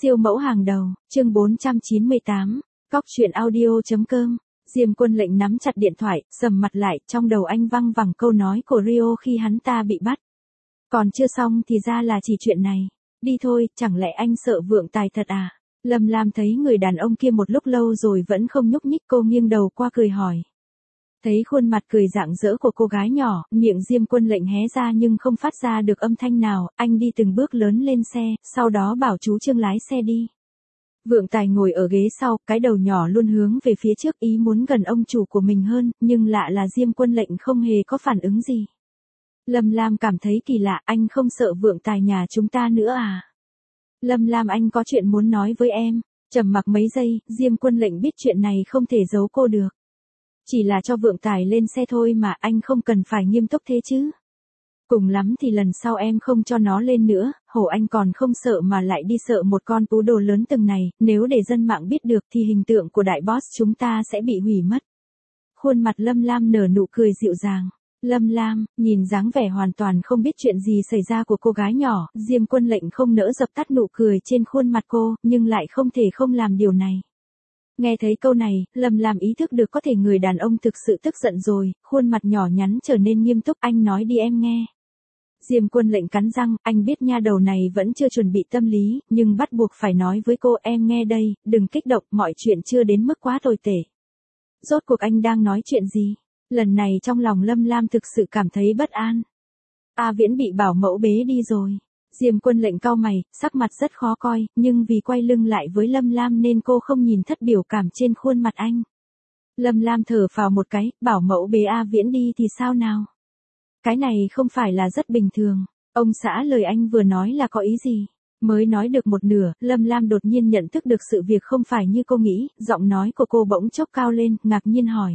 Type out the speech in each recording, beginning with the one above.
Siêu mẫu hàng đầu, chương 498, Cóc truyện audio.com. Diêm Quân Lệnh nắm chặt điện thoại, sầm mặt lại, trong đầu anh văng vẳng câu nói của Rio khi hắn ta bị bắt. Còn chưa xong thì ra là chỉ chuyện này. Đi thôi, chẳng lẽ anh sợ vượng tài thật à? Lâm Lam thấy người đàn ông kia một lúc lâu rồi vẫn không nhúc nhích, cô nghiêng đầu qua cười hỏi. Thấy khuôn mặt cười rạng rỡ của cô gái nhỏ, miệng Diêm Quân Lệnh hé ra nhưng không phát ra được âm thanh nào, anh đi từng bước lớn lên xe, sau đó bảo chú Trương lái xe đi. Vượng Tài ngồi ở ghế sau, cái đầu nhỏ luôn hướng về phía trước, ý muốn gần ông chủ của mình hơn, nhưng lạ là Diêm Quân Lệnh không hề có phản ứng gì. Lâm Lam cảm thấy kỳ lạ, anh không sợ Vượng Tài nhà chúng ta nữa à? Lâm Lam, anh có chuyện muốn nói với em. Trầm mặc mấy giây, Diêm Quân Lệnh biết chuyện này không thể giấu cô được. Chỉ là cho Vượng Tài lên xe thôi mà, anh không cần phải nghiêm túc thế chứ. Cùng lắm thì lần sau em không cho nó lên nữa, hổ anh còn không sợ mà lại đi sợ một con cú đồ lớn từng này, nếu để dân mạng biết được thì hình tượng của đại boss chúng ta sẽ bị hủy mất. Khuôn mặt Lâm Lam nở nụ cười dịu dàng. Lâm Lam, nhìn dáng vẻ hoàn toàn không biết chuyện gì xảy ra của cô gái nhỏ, Diêm Quân Lệnh không nỡ dập tắt nụ cười trên khuôn mặt cô, nhưng lại không thể không làm điều này. Nghe thấy câu này, Lâm Lam ý thức được có thể người đàn ông thực sự tức giận rồi, khuôn mặt nhỏ nhắn trở nên nghiêm túc, anh nói đi em nghe. Diêm Quân Lệnh cắn răng, anh biết nha đầu này vẫn chưa chuẩn bị tâm lý, nhưng bắt buộc phải nói với cô, em nghe đây, đừng kích động, mọi chuyện chưa đến mức quá tồi tệ. Rốt cuộc anh đang nói chuyện gì? Lần này trong lòng Lâm Lam thực sự cảm thấy bất an. A Viễn bị bảo mẫu bế đi rồi. Diêm Quân Lệnh cau mày, sắc mặt rất khó coi, nhưng vì quay lưng lại với Lâm Lam nên cô không nhìn thất biểu cảm trên khuôn mặt anh. Lâm Lam thở phào một cái, bảo mẫu bế A Viễn đi thì sao nào? Cái này không phải là rất bình thường. Ông xã, lời anh vừa nói là có ý gì? Mới nói được một nửa, Lâm Lam đột nhiên nhận thức được sự việc không phải như cô nghĩ, giọng nói của cô bỗng chốc cao lên, ngạc nhiên hỏi.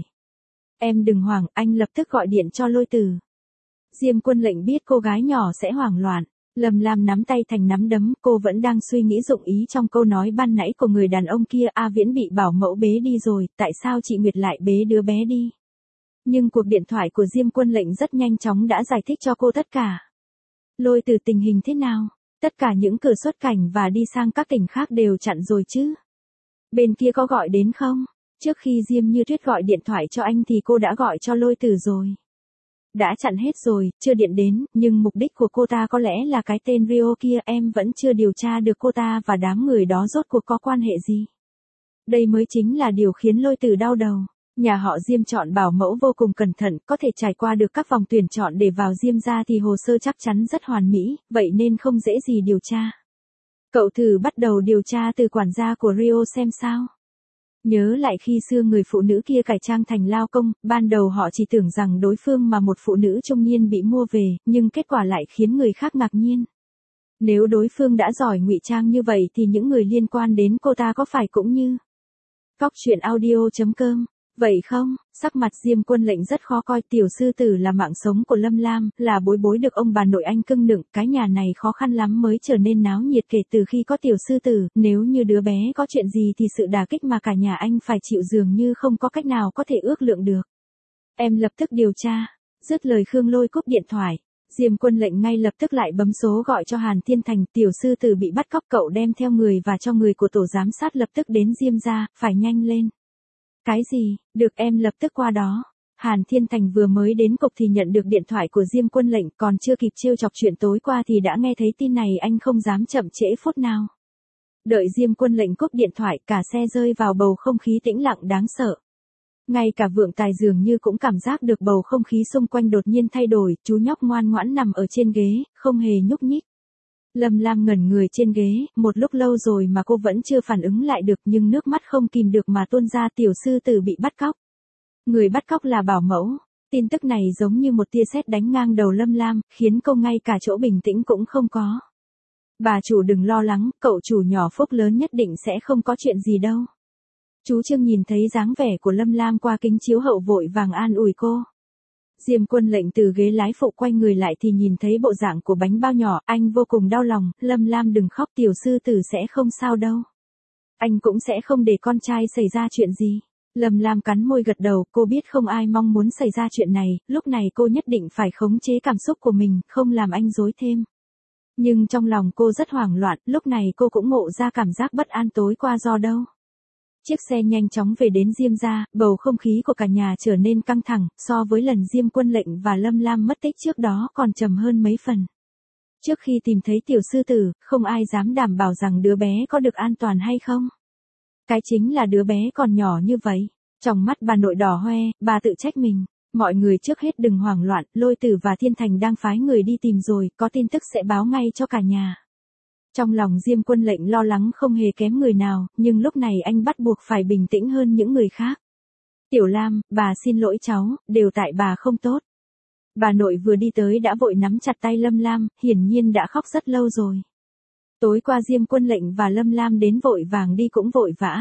Em đừng hoảng, anh lập tức gọi điện cho Lôi Tử. Diêm Quân Lệnh biết cô gái nhỏ sẽ hoảng loạn. Lâm Lam nắm tay thành nắm đấm, cô vẫn đang suy nghĩ dụng ý trong câu nói ban nãy của người đàn ông kia. A Viễn bị bảo mẫu bế đi rồi, tại sao chị Nguyệt lại bế đứa bé đi? Nhưng cuộc điện thoại của Diêm Quân Lệnh rất nhanh chóng đã giải thích cho cô tất cả. Lôi Từ tình hình thế nào? Tất cả những cửa xuất cảnh và đi sang các tỉnh khác đều chặn rồi chứ? Bên kia có gọi đến không? Trước khi Diêm Như Tuyết gọi điện thoại cho anh thì cô đã gọi cho Lôi Tử rồi. Đã chặn hết rồi, chưa điện đến, nhưng mục đích của cô ta có lẽ là cái tên Rio kia, em vẫn chưa điều tra được cô ta và đám người đó rốt cuộc có quan hệ gì. Đây mới chính là điều khiến Lôi Tử đau đầu. Nhà họ Diêm chọn bảo mẫu vô cùng cẩn thận, có thể trải qua được các vòng tuyển chọn để vào Diêm gia thì hồ sơ chắc chắn rất hoàn mỹ, vậy nên không dễ gì điều tra. Cậu thử bắt đầu điều tra từ quản gia của Rio xem sao. Nhớ lại khi xưa người phụ nữ kia cải trang thành lao công, ban đầu họ chỉ tưởng rằng đối phương mà một phụ nữ trung niên bị mua về, nhưng kết quả lại khiến người khác ngạc nhiên. Nếu đối phương đã giỏi ngụy trang như vậy thì những người liên quan đến cô ta có phải cũng như Cóc truyện audio.com, vậy không? Sắc mặt Diêm Quân Lệnh rất khó coi, tiểu sư tử là mạng sống của Lâm Lam, là bối bối được ông bà nội anh cưng nựng, cái nhà này khó khăn lắm mới trở nên náo nhiệt kể từ khi có tiểu sư tử, nếu như đứa bé có chuyện gì thì sự đả kích mà cả nhà anh phải chịu dường như không có cách nào có thể ước lượng được. Em lập tức điều tra. Dứt lời Khương Lôi cúp điện thoại. Diêm Quân Lệnh ngay lập tức lại bấm số gọi cho Hàn Thiên Thành, tiểu sư tử bị bắt cóc, cậu đem theo người và cho người của tổ giám sát lập tức đến Diêm gia, phải nhanh lên. Cái gì? Được, em lập tức qua đó. Hàn Thiên Thành vừa mới đến cục thì nhận được điện thoại của Diêm Quân Lệnh, còn chưa kịp trêu chọc chuyện tối qua thì đã nghe thấy tin này, anh không dám chậm trễ phút nào. Đợi Diêm Quân Lệnh cúp điện thoại, cả xe rơi vào bầu không khí tĩnh lặng đáng sợ. Ngay cả Vượng Tài dường như cũng cảm giác được bầu không khí xung quanh đột nhiên thay đổi, chú nhóc ngoan ngoãn nằm ở trên ghế, không hề nhúc nhích. Lâm Lam ngẩn người trên ghế, một lúc lâu rồi mà cô vẫn chưa phản ứng lại được, nhưng nước mắt không kìm được mà tuôn ra, tiểu sư tử bị bắt cóc. Người bắt cóc là bảo mẫu. Tin tức này giống như một tia sét đánh ngang đầu Lâm Lam, khiến cô ngay cả chỗ bình tĩnh cũng không có. Bà chủ đừng lo lắng, cậu chủ nhỏ Phúc lớn nhất định sẽ không có chuyện gì đâu. Chú Trương nhìn thấy dáng vẻ của Lâm Lam qua kính chiếu hậu vội vàng an ủi cô. Diêm Quân Lệnh từ ghế lái phụ quay người lại thì nhìn thấy bộ dạng của bánh bao nhỏ, anh vô cùng đau lòng, Lâm Lam đừng khóc, tiểu sư tử sẽ không sao đâu. Anh cũng sẽ không để con trai xảy ra chuyện gì. Lâm Lam cắn môi gật đầu, cô biết không ai mong muốn xảy ra chuyện này, lúc này cô nhất định phải khống chế cảm xúc của mình, không làm anh rối thêm. Nhưng trong lòng cô rất hoảng loạn, lúc này cô cũng ngộ ra cảm giác bất an tối qua do đâu. Chiếc xe nhanh chóng về đến Diêm gia, bầu không khí của cả nhà trở nên căng thẳng, so với lần Diêm Quân Lệnh và Lâm Lam mất tích trước đó còn trầm hơn mấy phần. Trước khi tìm thấy tiểu sư tử, không ai dám đảm bảo rằng đứa bé có được an toàn hay không. Cái chính là đứa bé còn nhỏ như vậy. Trong mắt bà nội đỏ hoe, bà tự trách mình. Mọi người trước hết đừng hoảng loạn, Lôi Tử và Thiên Thành đang phái người đi tìm rồi, có tin tức sẽ báo ngay cho cả nhà. Trong lòng Diêm Quân Lệnh lo lắng không hề kém người nào, nhưng lúc này anh bắt buộc phải bình tĩnh hơn những người khác. Tiểu Lam, bà xin lỗi cháu, đều tại bà không tốt. Bà nội vừa đi tới đã vội nắm chặt tay Lâm Lam, hiển nhiên đã khóc rất lâu rồi. Tối qua Diêm Quân Lệnh và Lâm Lam đến vội vàng đi cũng vội vã.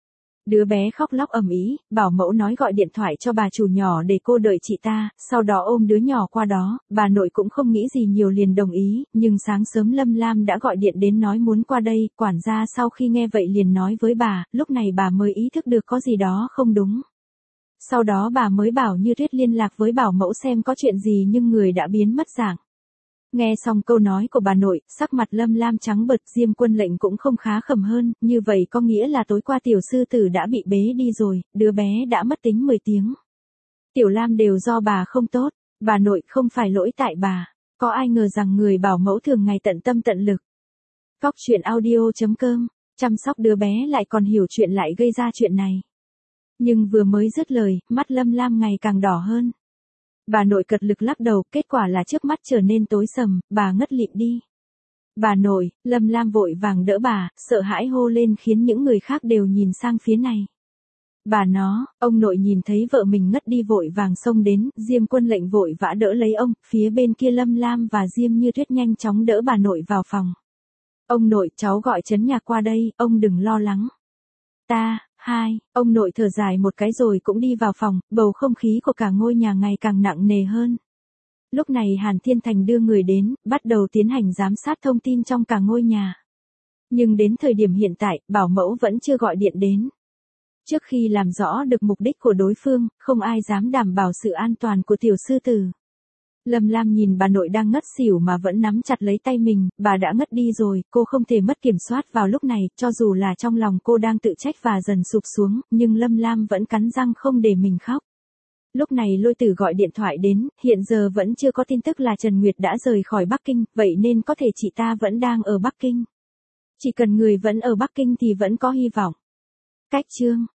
Đứa bé khóc lóc ầm ĩ, bảo mẫu nói gọi điện thoại cho bà chủ nhỏ để cô đợi chị ta, sau đó ôm đứa nhỏ qua đó, bà nội cũng không nghĩ gì nhiều liền đồng ý, nhưng sáng sớm Lâm Lam đã gọi điện đến nói muốn qua đây, quản gia sau khi nghe vậy liền nói với bà, lúc này bà mới ý thức được có gì đó không đúng. Sau đó bà mới bảo Như Tuyết liên lạc với bảo mẫu xem có chuyện gì nhưng người đã biến mất dạng. Nghe xong câu nói của bà nội, sắc mặt Lâm Lam trắng bệch, Diêm Quân Lệnh cũng không khá khẩm hơn, như vậy có nghĩa là tối qua tiểu sư tử đã bị bế đi rồi, đứa bé đã mất tính 10 tiếng. Tiểu Lam đều do bà không tốt, bà nội không phải lỗi tại bà, có ai ngờ rằng người bảo mẫu thường ngày tận tâm tận lực. Cóc truyện audio.com, chăm sóc đứa bé lại còn hiểu chuyện lại gây ra chuyện này. Nhưng vừa mới dứt lời, mắt Lâm Lam ngày càng đỏ hơn. Bà nội cật lực lắc đầu, kết quả là trước mắt trở nên tối sầm, bà ngất lịm đi. Bà nội, Lâm Lam vội vàng đỡ bà, sợ hãi hô lên khiến những người khác đều nhìn sang phía này. Bà nó, ông nội nhìn thấy vợ mình ngất đi vội vàng xông đến, Diêm Quân Lệnh vội vã đỡ lấy ông, phía bên kia Lâm Lam và Diêm Như Tuyết nhanh chóng đỡ bà nội vào phòng. Ông nội, cháu gọi trấn nhạc qua đây, ông đừng lo lắng. Ông nội thở dài một cái rồi cũng đi vào phòng, bầu không khí của cả ngôi nhà ngày càng nặng nề hơn. Lúc này Hàn Thiên Thành đưa người đến, bắt đầu tiến hành giám sát thông tin trong cả ngôi nhà. Nhưng đến thời điểm hiện tại, bảo mẫu vẫn chưa gọi điện đến. Trước khi làm rõ được mục đích của đối phương, không ai dám đảm bảo sự an toàn của tiểu sư tử. Lâm Lam nhìn bà nội đang ngất xỉu mà vẫn nắm chặt lấy tay mình, bà đã ngất đi rồi, cô không thể mất kiểm soát vào lúc này, cho dù là trong lòng cô đang tự trách và dần sụp xuống, nhưng Lâm Lam vẫn cắn răng không để mình khóc. Lúc này Lôi Tử gọi điện thoại đến, hiện giờ vẫn chưa có tin tức là Trần Nguyệt đã rời khỏi Bắc Kinh, vậy nên có thể chị ta vẫn đang ở Bắc Kinh. Chỉ cần người vẫn ở Bắc Kinh thì vẫn có hy vọng. Cách chương